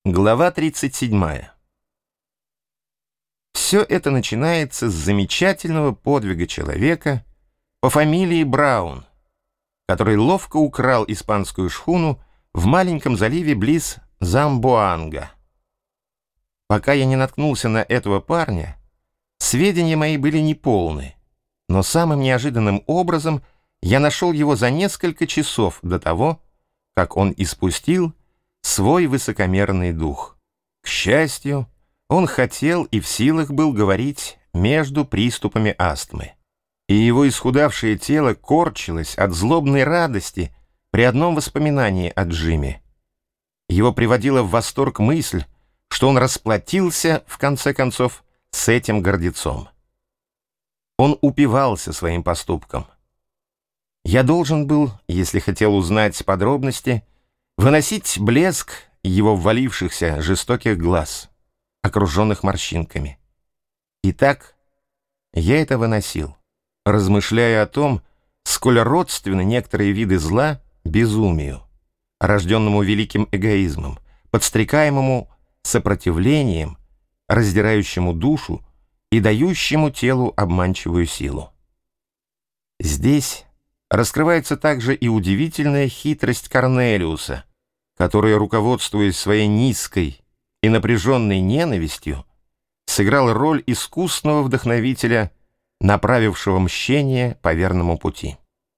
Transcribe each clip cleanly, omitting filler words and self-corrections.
Глава 37. Все это начинается с замечательного подвига человека по фамилии Браун, который ловко украл испанскую шхуну в маленьком заливе близ Замбоанга. Пока я не наткнулся на этого парня, сведения мои были неполны, но самым неожиданным образом я нашел его за несколько часов до того, как он испустил свой высокомерный дух. К счастью, он хотел и в силах был говорить между приступами астмы, и его исхудавшее тело корчилось от злобной радости при одном воспоминании о Джиме. Его приводила в восторг мысль, что он расплатился, в конце концов, с этим гордецом. Он упивался своим поступком. Я должен был, если хотел узнать подробности, выносить блеск его ввалившихся жестоких глаз, окруженных морщинками. Итак, я это выносил, размышляя о том, сколь родственны некоторые виды зла безумию, рожденному великим эгоизмом, подстрекаемому сопротивлением, раздирающему душу и дающему телу обманчивую силу. Здесь раскрывается также и удивительная хитрость Корнелиуса, который, руководствуясь своей низкой и напряженной ненавистью, сыграл роль искусного вдохновителя, направившего мщение по верному пути.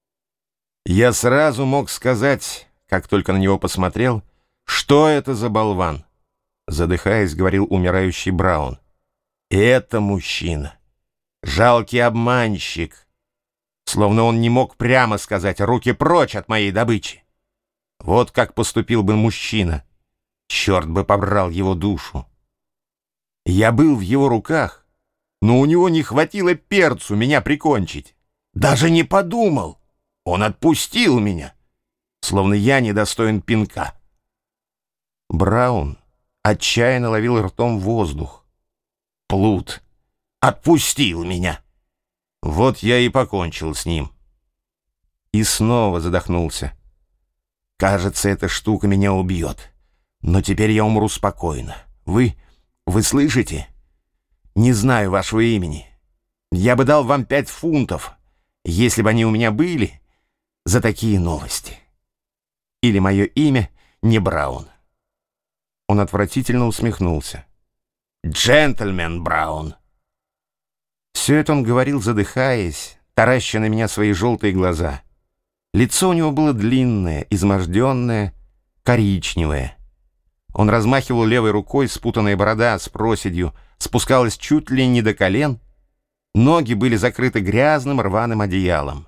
Я сразу мог сказать, как только на него посмотрел, что это за болван, задыхаясь, говорил умирающий Браун. Это мужчина, жалкий обманщик, словно он не мог прямо сказать «руки прочь от моей добычи». Вот как поступил бы мужчина, черт бы побрал его душу. Я был в его руках, но у него не хватило перцу меня прикончить. Даже не подумал, он отпустил меня, словно я недостоин пинка. Браун отчаянно ловил ртом воздух. Плут отпустил меня. Вот я и покончил с ним. И снова задохнулся. Кажется, эта штука меня убьет. Но теперь я умру спокойно. Вы слышите? Не знаю вашего имени. Я бы дал вам 5 фунтов, если бы они у меня были, за такие новости. Или мое имя не Браун. Он отвратительно усмехнулся. Джентльмен Браун. Все это он говорил, задыхаясь, тараща на меня свои желтые глаза. Лицо у него было длинное, изможденное, коричневое. Он размахивал левой рукой, спутанная борода с проседью спускалась чуть ли не до колен, ноги были закрыты грязным рваным одеялом.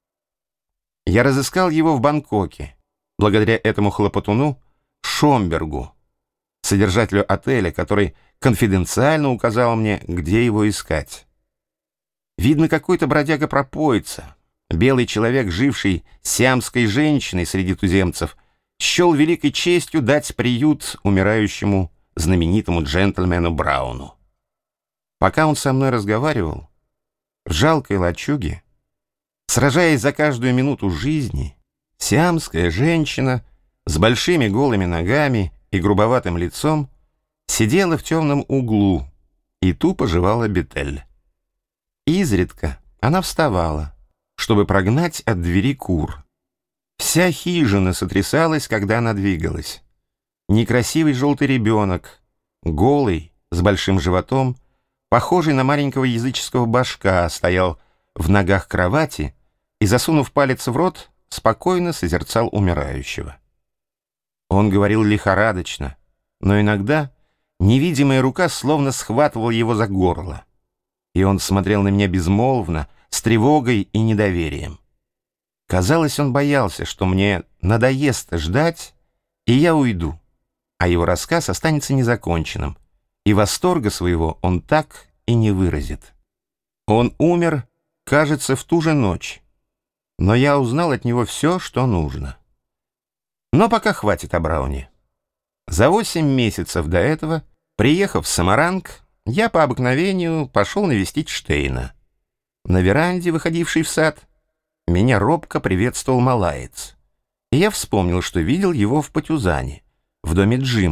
Я разыскал его в Бангкоке, благодаря этому хлопотуну Шомбергу, содержателю отеля, который конфиденциально указал мне, где его искать. Видно, какой-то бродяга-пропоица, белый человек, живший с сиамской женщиной среди туземцев, счел великой честью дать приют умирающему знаменитому джентльмену Брауну. Пока он со мной разговаривал, в жалкой лачуге, сражаясь за каждую минуту жизни, сиамская женщина с большими голыми ногами и грубоватым лицом сидела в темном углу и тупо жевала бетель. Изредка она вставала, чтобы прогнать от двери кур. Вся хижина сотрясалась, когда она двигалась. Некрасивый желтый ребенок, голый, с большим животом, похожий на маленького языческого башка, стоял в ногах кровати и, засунув палец в рот, спокойно созерцал умирающего. Он говорил лихорадочно, но иногда невидимая рука словно схватывала его за горло, и он смотрел на меня безмолвно, с тревогой и недоверием. Казалось, он боялся, что мне надоест ждать, и я уйду, а его рассказ останется незаконченным, и восторга своего он так и не выразит. Он умер, кажется, в ту же ночь, но я узнал от него все, что нужно. Но пока хватит о Брауне. За 8 месяцев до этого, приехав в Самаранг, я по обыкновению пошел навестить Штейна. На веранде, выходившей в сад, меня робко приветствовал малаец, и я вспомнил, что видел его в Патюзане, в доме Джима,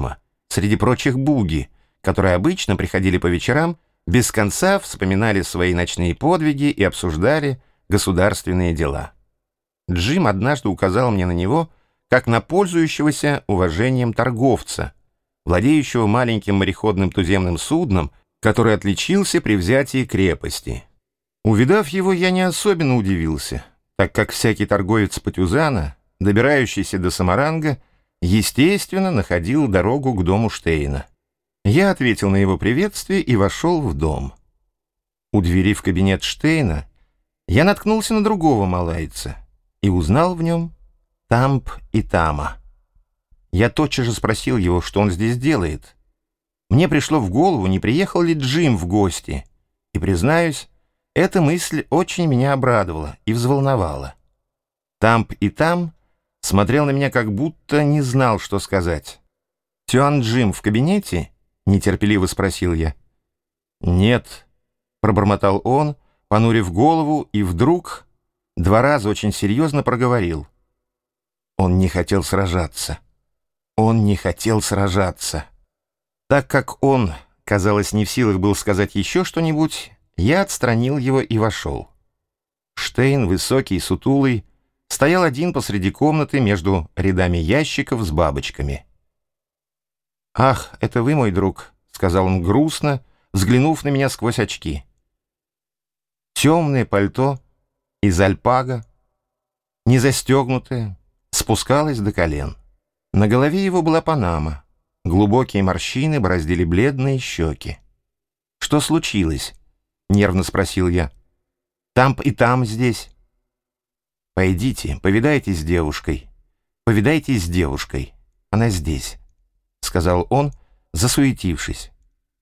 среди прочих буги, которые обычно приходили по вечерам, без конца вспоминали свои ночные подвиги и обсуждали государственные дела. Джим однажды указал мне на него как на пользующегося уважением торговца, владеющего маленьким мореходным туземным судном, который отличился при взятии крепости. Увидав его, я не особенно удивился, так как всякий торговец Патюзана, добирающийся до Самаранга, естественно, находил дорогу к дому Штейна. Я ответил на его приветствие и вошел в дом. У двери в кабинет Штейна я наткнулся на другого малайца и узнал в нем Тамп и Тама. Я тотчас же спросил его, что он здесь делает. Мне пришло в голову, не приехал ли Джим в гости, и, признаюсь, эта мысль очень меня обрадовала и взволновала. Тамп и Там смотрел на меня, как будто не знал, что сказать. «Тюан Джим в кабинете?» — нетерпеливо спросил я. «Нет», — пробормотал он, понурив голову, и вдруг 2 раза очень серьезно проговорил. Он не хотел сражаться. Он не хотел сражаться. Так как он, казалось, не в силах был сказать еще что-нибудь, я отстранил его и вошел. Штейн, высокий и сутулый, стоял один посреди комнаты между рядами ящиков с бабочками. «Ах, это вы, мой друг», — сказал он грустно, взглянув на меня сквозь очки. Темное пальто из альпага, не застегнутое, спускалось до колен. На голове его была панама. Глубокие морщины бороздили бледные щеки. «Что случилось?» — нервно спросил я. «Тамп и Там здесь». «Пойдите, повидайтесь с девушкой. Повидайтесь с девушкой. Она здесь», — сказал он, засуетившись.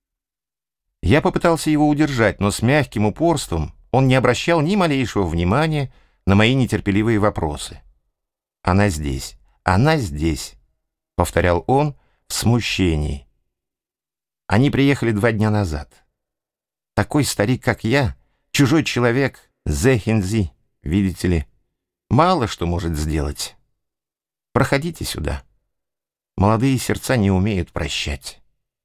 Я попытался его удержать, но с мягким упорством он не обращал ни малейшего внимания на мои нетерпеливые вопросы. «Она здесь, она здесь», — повторял он в смущении. Они приехали 2 дня назад. Такой старик, как я, чужой человек, Зэхинзи, видите ли, мало что может сделать. Проходите сюда. Молодые сердца не умеют прощать.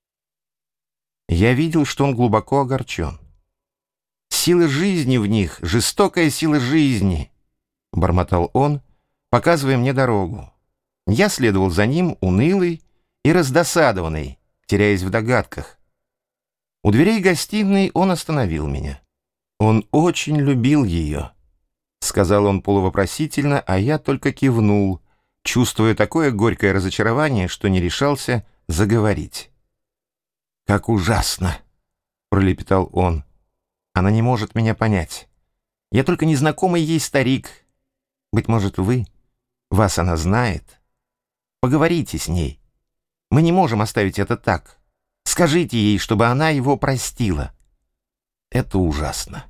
Я видел, что он глубоко огорчен. «Сила жизни в них, жестокая сила жизни», — бормотал он, показывая мне дорогу. Я следовал за ним, унылый и раздосадованный, теряясь в догадках. У дверей гостиной он остановил меня. «Он очень любил ее», — сказал он полувопросительно, а я только кивнул, чувствуя такое горькое разочарование, что не решался заговорить. «Как ужасно!» — пролепетал он. «Она не может меня понять. Я только незнакомый ей старик. Быть может, вас она знает. Поговорите с ней. Мы не можем оставить это так. Скажите ей, чтобы она его простила. Это ужасно».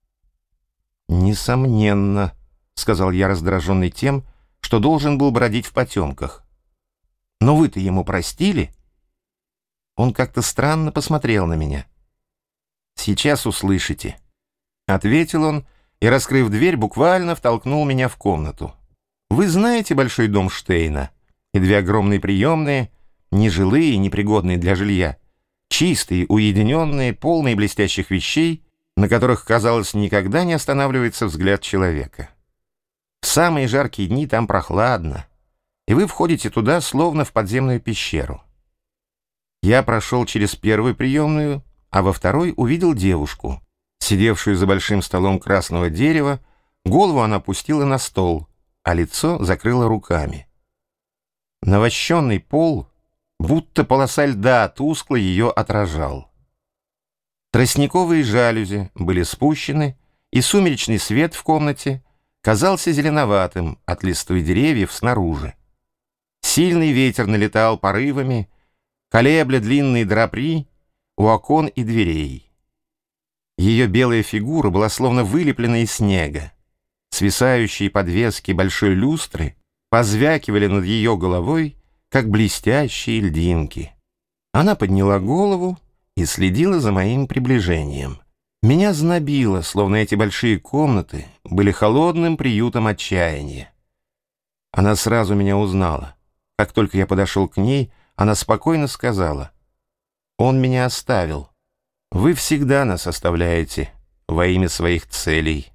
«Несомненно», — сказал я, раздраженный тем, что должен был бродить в потемках. «Но вы-то ему простили?» Он как-то странно посмотрел на меня. «Сейчас услышите», — ответил он и, раскрыв дверь, буквально втолкнул меня в комнату. «Вы знаете большой дом Штейна и 2 огромные приемные, нежилые, непригодные для жилья, чистые, уединенные, полные блестящих вещей, на которых, казалось, никогда не останавливается взгляд человека. В самые жаркие дни там прохладно, и вы входите туда, словно в подземную пещеру. Я прошел через 1-ю приемную, а во 2-й увидел девушку, сидевшую за большим столом красного дерева, голову она опустила на стол, а лицо закрыла руками. Навощенный пол, будто полоса льда, тускло ее отражал. Тростниковые жалюзи были спущены, и сумеречный свет в комнате казался зеленоватым от листвы деревьев снаружи. Сильный ветер налетал порывами, колебля длинные драпри у окон и дверей. Ее белая фигура была словно вылеплена из снега. Свисающие подвески большой люстры позвякивали над ее головой, как блестящие льдинки. Она подняла голову и следила за моим приближением. Меня знобило, словно эти большие комнаты были холодным приютом отчаяния. Она сразу меня узнала. Как только я подошел к ней, она спокойно сказала: «Он меня оставил. Вы всегда нас оставляете во имя своих целей».